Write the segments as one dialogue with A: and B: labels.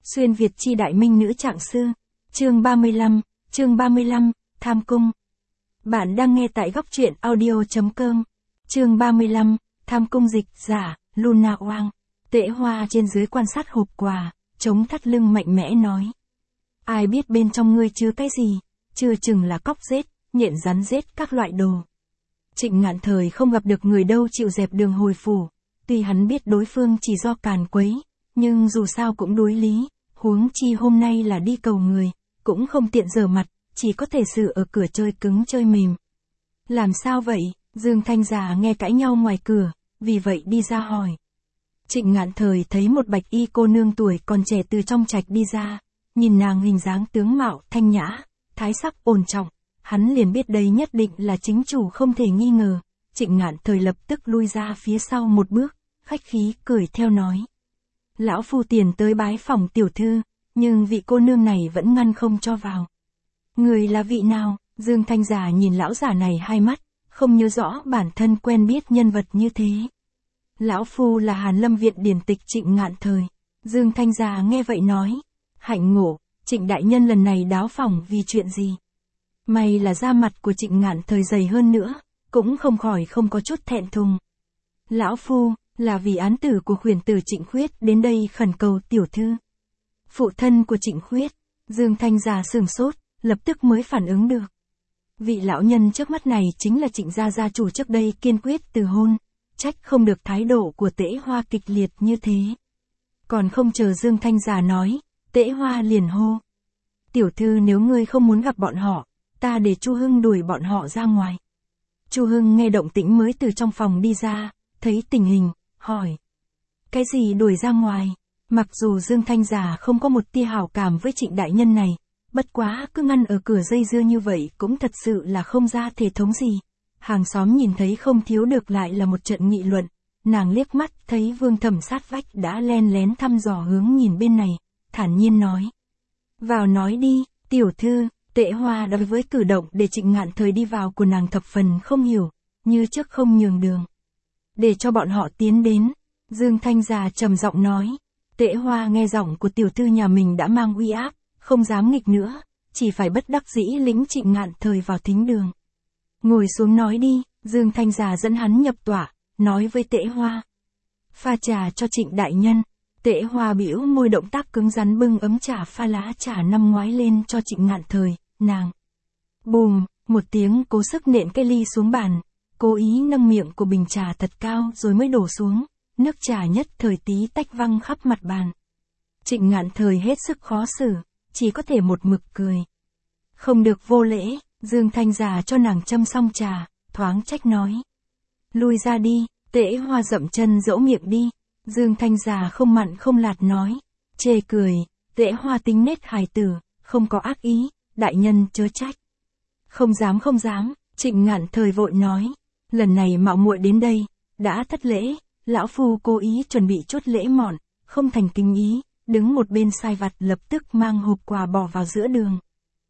A: Xuyên Việt chi đại minh nữ trạng sư. Chương 35, Tham cung. Bạn đang nghe tại góc truyện audio.com. Chương 35, Tham cung. Dịch giả, Luna Oang. Tễ Hoa trên dưới quan sát hộp quà, chống thắt lưng mạnh mẽ nói. Ai biết bên trong ngươi chứa cái gì, chưa chừng là cóc rết, nhện rắn rết các loại đồ. Trịnh Ngạn Thời không gặp được người đâu chịu dẹp đường hồi phủ, tuy hắn biết đối phương chỉ do càn quấy, nhưng dù sao cũng đối lý, huống chi hôm nay là đi cầu người, cũng không tiện rửa mặt, chỉ có thể xử ở cửa chơi cứng chơi mềm. Làm sao vậy? Dương Thanh Già nghe cãi nhau ngoài cửa, vì vậy đi ra hỏi. Trịnh Ngạn Thời thấy một bạch y cô nương tuổi còn trẻ từ trong trạch đi ra, nhìn nàng hình dáng tướng mạo thanh nhã, thái sắc ổn trọng, hắn liền biết đây nhất định là chính chủ không thể nghi ngờ. Trịnh Ngạn Thời lập tức lui ra phía sau một bước, khách khí cười theo nói. Lão phu tiền tới bái phòng tiểu thư, nhưng vị cô nương này vẫn ngăn không cho vào. Người là vị nào? Dương Thanh Già nhìn lão giả này hai mắt, không nhớ rõ bản thân quen biết nhân vật như thế. Lão phu là Hàn Lâm Viện điển tịch Trịnh Ngạn Thời. Dương Thanh Già nghe vậy nói. Hạnh ngộ, Trịnh đại nhân lần này đáo phòng vì chuyện gì? May là da mặt của Trịnh Ngạn Thời dày hơn nữa, cũng không khỏi không có chút thẹn thùng. Lão phu, là vì án tử của khuyển tử Trịnh Khuyết đến đây khẩn cầu tiểu thư. Phụ thân của Trịnh Khuyết. Dương Thanh Già sửng sốt, lập tức mới phản ứng được. Vị lão nhân trước mắt này chính là Trịnh gia chủ trước đây kiên quyết từ hôn, trách không được thái độ của Tễ Hoa kịch liệt như thế. Còn không chờ Dương Thanh Già nói, Tễ Hoa liền hô. Tiểu thư nếu ngươi không muốn gặp bọn họ, ta để Chu Hưng đuổi bọn họ ra ngoài. Chu Hưng nghe động tĩnh mới từ trong phòng đi ra, thấy tình hình, hỏi. Cái gì đuổi ra ngoài? Mặc dù Dương Thanh Già không có một tia hảo cảm với Trịnh đại nhân này, bất quá cứ ngăn ở cửa dây dưa như vậy cũng thật sự là không ra thể thống gì. Hàng xóm nhìn thấy không thiếu được lại là một trận nghị luận, nàng liếc mắt thấy Vương Thẩm sát vách đã len lén thăm dò hướng nhìn bên này, thản nhiên nói. Vào nói đi, tiểu thư. Tễ Hoa đối với cử động để Trịnh Ngạn Thời đi vào của nàng thập phần không hiểu, như trước không nhường đường. Để cho bọn họ tiến đến, Dương Thanh Già trầm giọng nói. Tễ Hoa nghe giọng của tiểu thư nhà mình đã mang uy áp, không dám nghịch nữa, chỉ phải bất đắc dĩ lĩnh Trịnh Ngạn Thời vào thính đường. Ngồi xuống nói đi, Dương Thanh Già dẫn hắn nhập tọa, nói với Tễ Hoa. Pha trà cho Trịnh đại nhân. Tễ Hoa bĩu môi động tác cứng rắn bưng ấm trà pha lá trà năm ngoái lên cho Trịnh Ngạn Thời, nàng. Bùm, một tiếng cố sức nện cái ly xuống bàn, cố ý nâng miệng của bình trà thật cao rồi mới đổ xuống, nước trà nhất thời tí tách văng khắp mặt bàn. Trịnh Ngạn Thời hết sức khó xử, chỉ có thể một mực cười. Không được vô lễ, Dương Thanh Già cho nàng châm xong trà, thoáng trách nói. Lui ra đi, Tễ Hoa dậm chân dẫu miệng đi. Dương Thanh Già không mặn không lạt nói, chê cười, Tễ Hoa tính nết hài tử, không có ác ý, đại nhân chớ trách. Không dám, Trịnh Ngạn Thời vội nói, lần này mạo muội đến đây, đã thất lễ, lão phu cố ý chuẩn bị chút lễ mọn, không thành kính ý, đứng một bên sai vặt lập tức mang hộp quà bỏ vào giữa đường.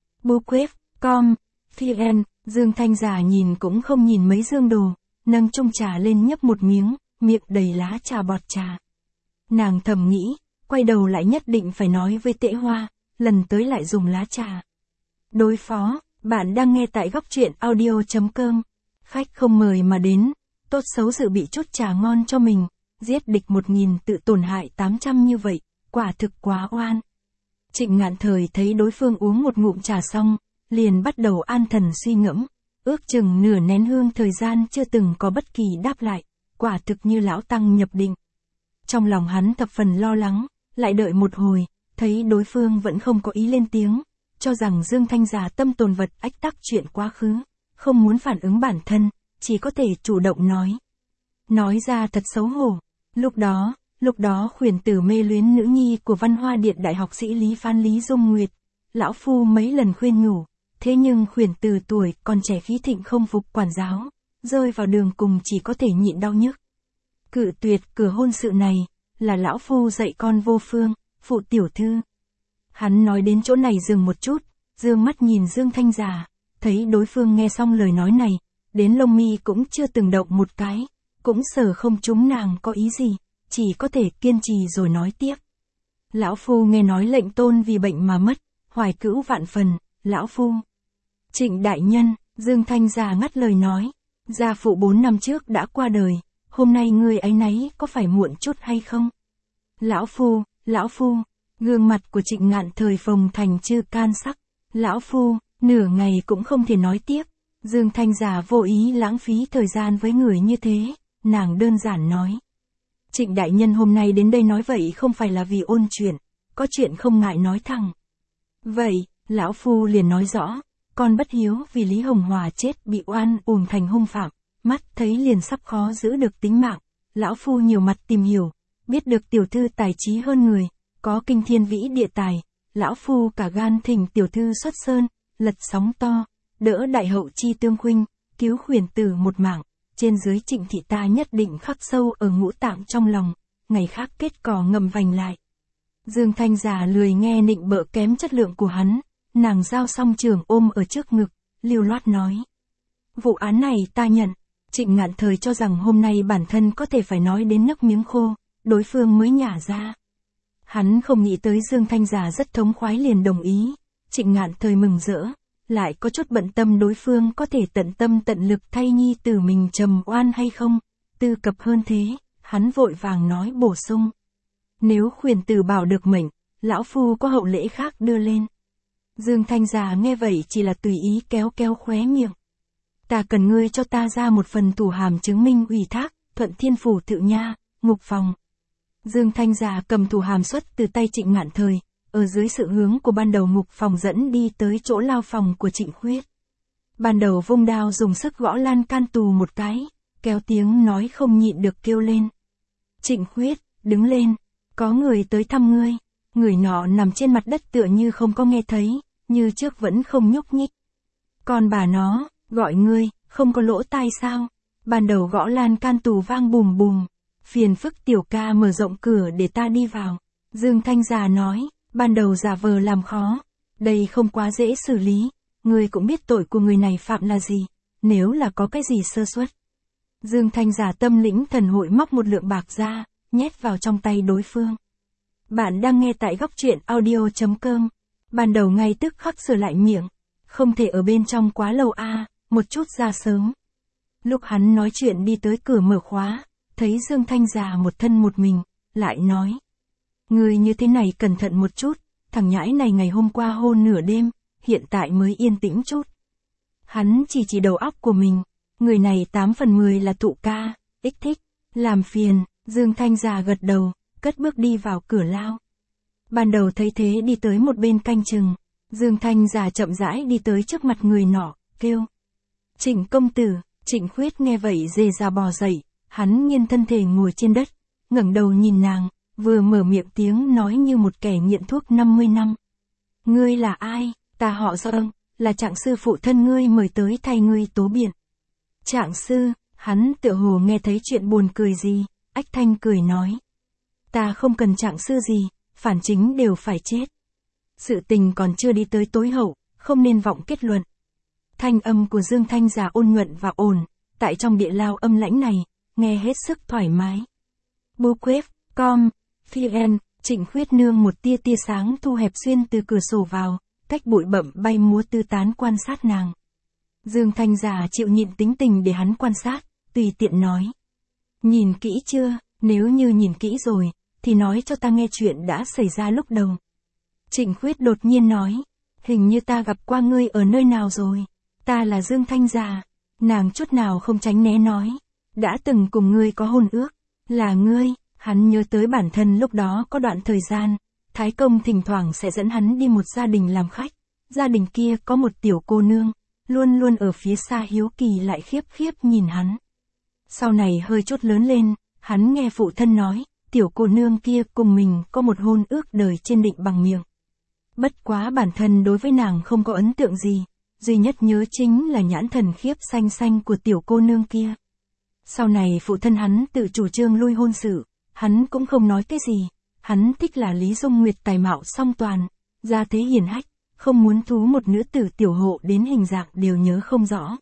A: Buquet.com, Fien, Dương Thanh Già nhìn cũng không nhìn mấy dương đồ, nâng chung trà lên nhấp một miếng, miệng đầy lá trà bọt trà. Nàng thầm nghĩ, quay đầu lại nhất định phải nói với Tễ Hoa, lần tới lại dùng lá trà. Đối phó, bạn đang nghe tại góc truyện audio.com. Khách không mời mà đến, tốt xấu dự bị chút trà ngon cho mình, giết địch 1000 tự tổn hại 800 như vậy, quả thực quá oan. Trịnh Ngạn Thời thấy đối phương uống một ngụm trà xong, liền bắt đầu an thần suy ngẫm, ước chừng nửa nén hương thời gian chưa từng có bất kỳ đáp lại, quả thực như lão tăng nhập định. Trong lòng hắn thập phần lo lắng, lại đợi một hồi, thấy đối phương vẫn không có ý lên tiếng, cho rằng Dương Thanh Già tâm tồn vật ách tắc chuyện quá khứ, không muốn phản ứng bản thân, chỉ có thể chủ động nói. Nói ra thật xấu hổ, lúc đó khuyển tử mê luyến nữ nhi của Văn Hoa Điện đại học sĩ Lý Phan Lý Dung Nguyệt, lão phu mấy lần khuyên nhủ, thế nhưng khuyển tử tuổi còn trẻ khí thịnh không phục quản giáo, rơi vào đường cùng chỉ có thể nhịn đau nhức. Cự tuyệt cửa hôn sự này, là lão phu dạy con vô phương, phụ tiểu thư. Hắn nói đến chỗ này dừng một chút, dương mắt nhìn Dương Thanh Già, thấy đối phương nghe xong lời nói này, đến lông mi cũng chưa từng động một cái, cũng sờ không trúng nàng có ý gì, chỉ có thể kiên trì rồi nói tiếp. Lão phu nghe nói lệnh tôn vì bệnh mà mất, hoài cữu vạn phần, lão phu. Trịnh đại nhân, Dương Thanh già ngắt lời nói, gia phụ 4 năm trước đã qua đời, hôm nay ngươi ấy nấy có phải muộn chút hay không? Lão phu, gương mặt của Trịnh Ngạn Thời phồng thành chữ can sắc, lão phu, nửa ngày cũng không thể nói tiếp. Dương Thanh già vô ý lãng phí thời gian với người như thế, nàng đơn giản nói. Trịnh đại nhân hôm nay đến đây nói vậy không phải là vì ôn chuyện, có chuyện không ngại nói thẳng. Vậy, lão phu liền nói rõ, con bất hiếu vì Lý Hồng Hòa chết bị oan uổng thành hung phạm, mắt thấy liền sắp khó giữ được tính mạng, lão phu nhiều mặt tìm hiểu, biết được tiểu thư tài trí hơn người, có kinh thiên vĩ địa tài, lão phu cả gan thỉnh tiểu thư xuất sơn, lật sóng to, đỡ đại hậu chi tương khuynh, cứu khuyển tử một mạng, trên dưới Trịnh thị ta nhất định khắc sâu ở ngũ tạng trong lòng, ngày khác kết cỏ ngầm vành lại. Dương Thanh già lười nghe nịnh bợ kém chất lượng của hắn, nàng giao xong trường ôm ở trước ngực, lưu loát nói. Vụ án này ta nhận, Trịnh Ngạn Thời cho rằng hôm nay bản thân có thể phải nói đến nấc miếng khô, đối phương mới nhả ra. Hắn không nghĩ tới Dương Thanh già rất thống khoái liền đồng ý, Trịnh Ngạn Thời mừng rỡ, lại có chút bận tâm đối phương có thể tận tâm tận lực thay nhi tử mình trầm oan hay không, tư cập hơn thế, hắn vội vàng nói bổ sung. Nếu khuyển tử bảo được mệnh, lão phu có hậu lễ khác đưa lên. Dương Thanh già nghe vậy chỉ là tùy ý kéo kéo khóe miệng. Ta cần ngươi cho ta ra một phần thủ hàm chứng minh ủy thác, Thuận Thiên Phủ Thự Nha, ngục phòng. Dương Thanh già cầm thủ hàm xuất từ tay Trịnh Ngạn Thời, ở dưới sự hướng của ban đầu ngục phòng dẫn đi tới chỗ lao phòng của Trịnh Khuyết. Ban đầu vung đao dùng sức gõ lan can tù một cái, kéo tiếng nói không nhịn được kêu lên. Trịnh Khuyết, đứng lên, có người tới thăm ngươi. Người nọ nằm trên mặt đất tựa như không có nghe thấy, như trước vẫn không nhúc nhích. Còn bà nó, gọi ngươi, không có lỗ tai sao? Ban đầu gõ lan can tù vang bùm bùm. Phiền phức tiểu ca mở rộng cửa để ta đi vào. Dương Thanh già nói, ban đầu giả vờ làm khó. Đây không quá dễ xử lý. Ngươi cũng biết tội của người này phạm là gì. Nếu là có cái gì sơ suất. Dương Thanh già tâm lĩnh thần hội móc một lượng bạc ra, nhét vào trong tay đối phương. Bạn đang nghe tại góc truyện audio.com. Ban đầu ngay tức khắc sửa lại miệng. Không thể ở bên trong quá lâu một chút ra sớm. Lúc hắn nói chuyện đi tới cửa mở khóa, thấy Dương Thanh già một thân một mình, lại nói. Người như thế này cẩn thận một chút, thằng nhãi này ngày hôm qua hôn nửa đêm, hiện tại mới yên tĩnh chút. Hắn chỉ đầu óc của mình, người này 8 phần 10 là thụ ca, ích thích, làm phiền, Dương Thanh già gật đầu, cất bước đi vào cửa lao. Ban đầu thấy thế đi tới một bên canh chừng, Dương Thanh già chậm rãi đi tới trước mặt người nọ, kêu. Trịnh công tử, Trịnh Khuyết nghe vậy dề ra bò dậy, hắn nghiêng thân thể ngồi trên đất, ngẩng đầu nhìn nàng, vừa mở miệng tiếng nói như một kẻ nghiện thuốc 50 năm. Ngươi là ai? Ta họ Dương, là trạng sư phụ thân ngươi mời tới thay ngươi tố biện. Trạng sư, hắn tựa hồ nghe thấy chuyện buồn cười gì, ách thanh cười nói. Ta không cần trạng sư gì, phản chính đều phải chết. Sự tình còn chưa đi tới tối hậu, không nên vọng kết luận. Thanh âm của Dương Thanh già ôn nhuận và ổn, tại trong địa lao âm lãnh này, nghe hết sức thoải mái. Bookquest.com, VN, Trịnh Khuyết nương một tia sáng thu hẹp xuyên từ cửa sổ vào, cách bụi bặm bay múa tư tán quan sát nàng. Dương Thanh già chịu nhịn tính tình để hắn quan sát, tùy tiện nói. Nhìn kỹ chưa, nếu như nhìn kỹ rồi, thì nói cho ta nghe chuyện đã xảy ra lúc đầu. Trịnh Khuyết đột nhiên nói, hình như ta gặp qua ngươi ở nơi nào rồi, ta là Dương Thanh già, nàng chút nào không tránh né nói, đã từng cùng ngươi có hôn ước, là ngươi, hắn nhớ tới bản thân lúc đó có đoạn thời gian, Thái Công thỉnh thoảng sẽ dẫn hắn đi một gia đình làm khách, gia đình kia có một tiểu cô nương, luôn luôn ở phía xa hiếu kỳ lại khiếp nhìn hắn. Sau này hơi chút lớn lên, hắn nghe phụ thân nói, tiểu cô nương kia cùng mình có một hôn ước đời trên định bằng miệng. Bất quá bản thân đối với nàng không có ấn tượng gì, duy nhất nhớ chính là nhãn thần khiếp xanh của tiểu cô nương kia. Sau này phụ thân hắn tự chủ trương lui hôn sự, hắn cũng không nói cái gì, hắn thích là Lý Dung Nguyệt tài mạo song toàn, gia thế hiền hách, không muốn thú một nữ tử tiểu hộ đến hình dạng đều nhớ không rõ.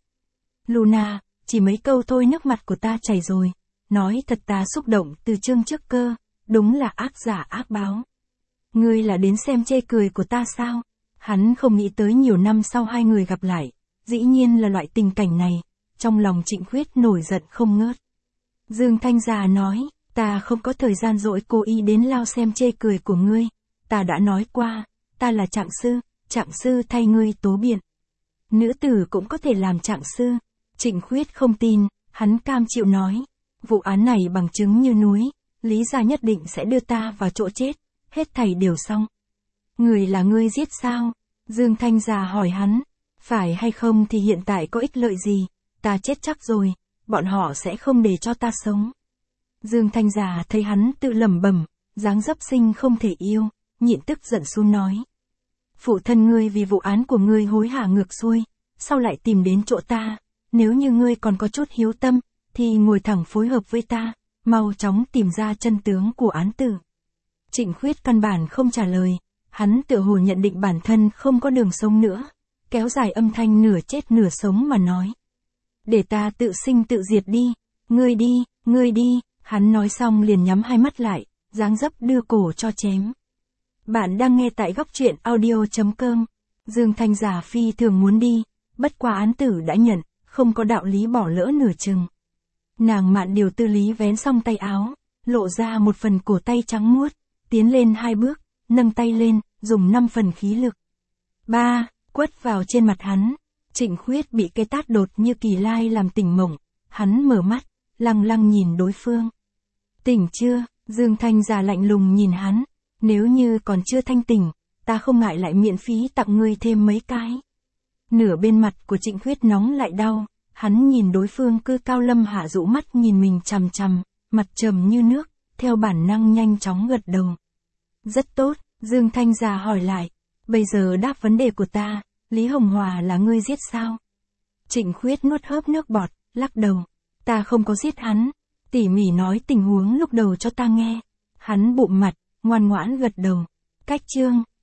A: Luna, chỉ mấy câu thôi nước mặt của ta chảy rồi, nói thật ta xúc động từ chương trước cơ, đúng là ác giả ác báo. Ngươi là đến xem chê cười của ta sao? Hắn không nghĩ tới nhiều năm sau hai người gặp lại, dĩ nhiên là loại tình cảnh này, trong lòng Trịnh Khuyết nổi giận không ngớt. Dương Thanh già nói, ta không có thời gian rỗi cố ý đến lao xem chê cười của ngươi, ta đã nói qua, ta là trạng sư thay ngươi tố biện. Nữ tử cũng có thể làm trạng sư. Trịnh Khuyết không tin, hắn cam chịu nói, vụ án này bằng chứng như núi, Lý gia nhất định sẽ đưa ta vào chỗ chết, hết thảy đều xong. Người là ngươi giết sao? Dương Thanh già hỏi hắn, phải hay không thì hiện tại có ích lợi gì, ta chết chắc rồi, bọn họ sẽ không để cho ta sống. Dương Thanh già thấy hắn tự lẩm bẩm, dáng dấp xinh không thể yêu, nhịn tức giận xuống nói. Phụ thân ngươi vì vụ án của ngươi hối hả ngược xuôi, sau lại tìm đến chỗ ta, nếu như ngươi còn có chút hiếu tâm, thì ngồi thẳng phối hợp với ta, mau chóng tìm ra chân tướng của án tử. Trịnh Khuyết căn bản không trả lời, hắn tựa hồ nhận định bản thân không có đường sống nữa, kéo dài âm thanh nửa chết nửa sống mà nói. Để ta tự sinh tự diệt đi, ngươi đi, hắn nói xong liền nhắm hai mắt lại, dáng dấp đưa cổ cho chém. Bạn đang nghe tại góc truyện audio.com. Dương Thanh giả phi thường muốn đi, bất quá án tử đã nhận, không có đạo lý bỏ lỡ nửa chừng. Nàng Mạn Điều Tư Lý vén xong tay áo, lộ ra một phần cổ tay trắng muốt, tiến lên hai bước, nâng tay lên, dùng 5 phần khí lực. Quất vào trên mặt hắn. Trịnh Khuyết bị cái tát đột như kỳ lai làm tỉnh mộng, hắn mở mắt, lăng lăng nhìn đối phương. Tỉnh chưa? Dương Thanh già lạnh lùng nhìn hắn, nếu như còn chưa thanh tỉnh, ta không ngại lại miễn phí tặng ngươi thêm mấy cái. Nửa bên mặt của Trịnh Khuyết nóng lại đau, hắn nhìn đối phương cứ cao lâm hạ rũ mắt nhìn mình chằm chằm, mặt trầm như nước, theo bản năng nhanh chóng gật đầu. Rất tốt, Dương Thanh già hỏi lại, bây giờ đáp vấn đề của ta, Lý Hồng Hòa là ngươi giết sao? Trịnh Khuyết nuốt hớp nước bọt, lắc đầu, ta không có giết hắn, tỉ mỉ nói tình huống lúc đầu cho ta nghe. Hắn bụm mặt, ngoan ngoãn gật đầu. Cách chương